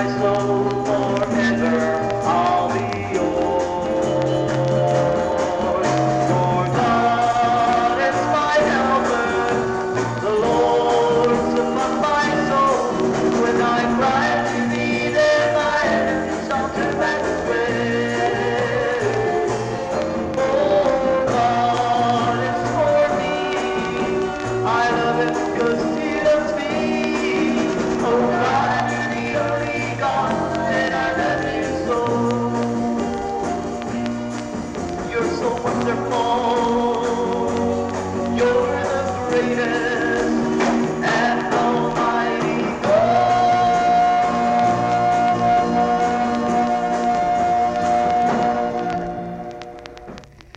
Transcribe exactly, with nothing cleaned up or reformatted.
my soul forever. I'll be yours. For God is my helper, the Lord's upon my soul. When I cry to thee, then my enemies shall turn back away. Oh, God is for me. I love him because he loves me. Oh, God, you're the only God, and I love you so. You're so wonderful. You're the greatest.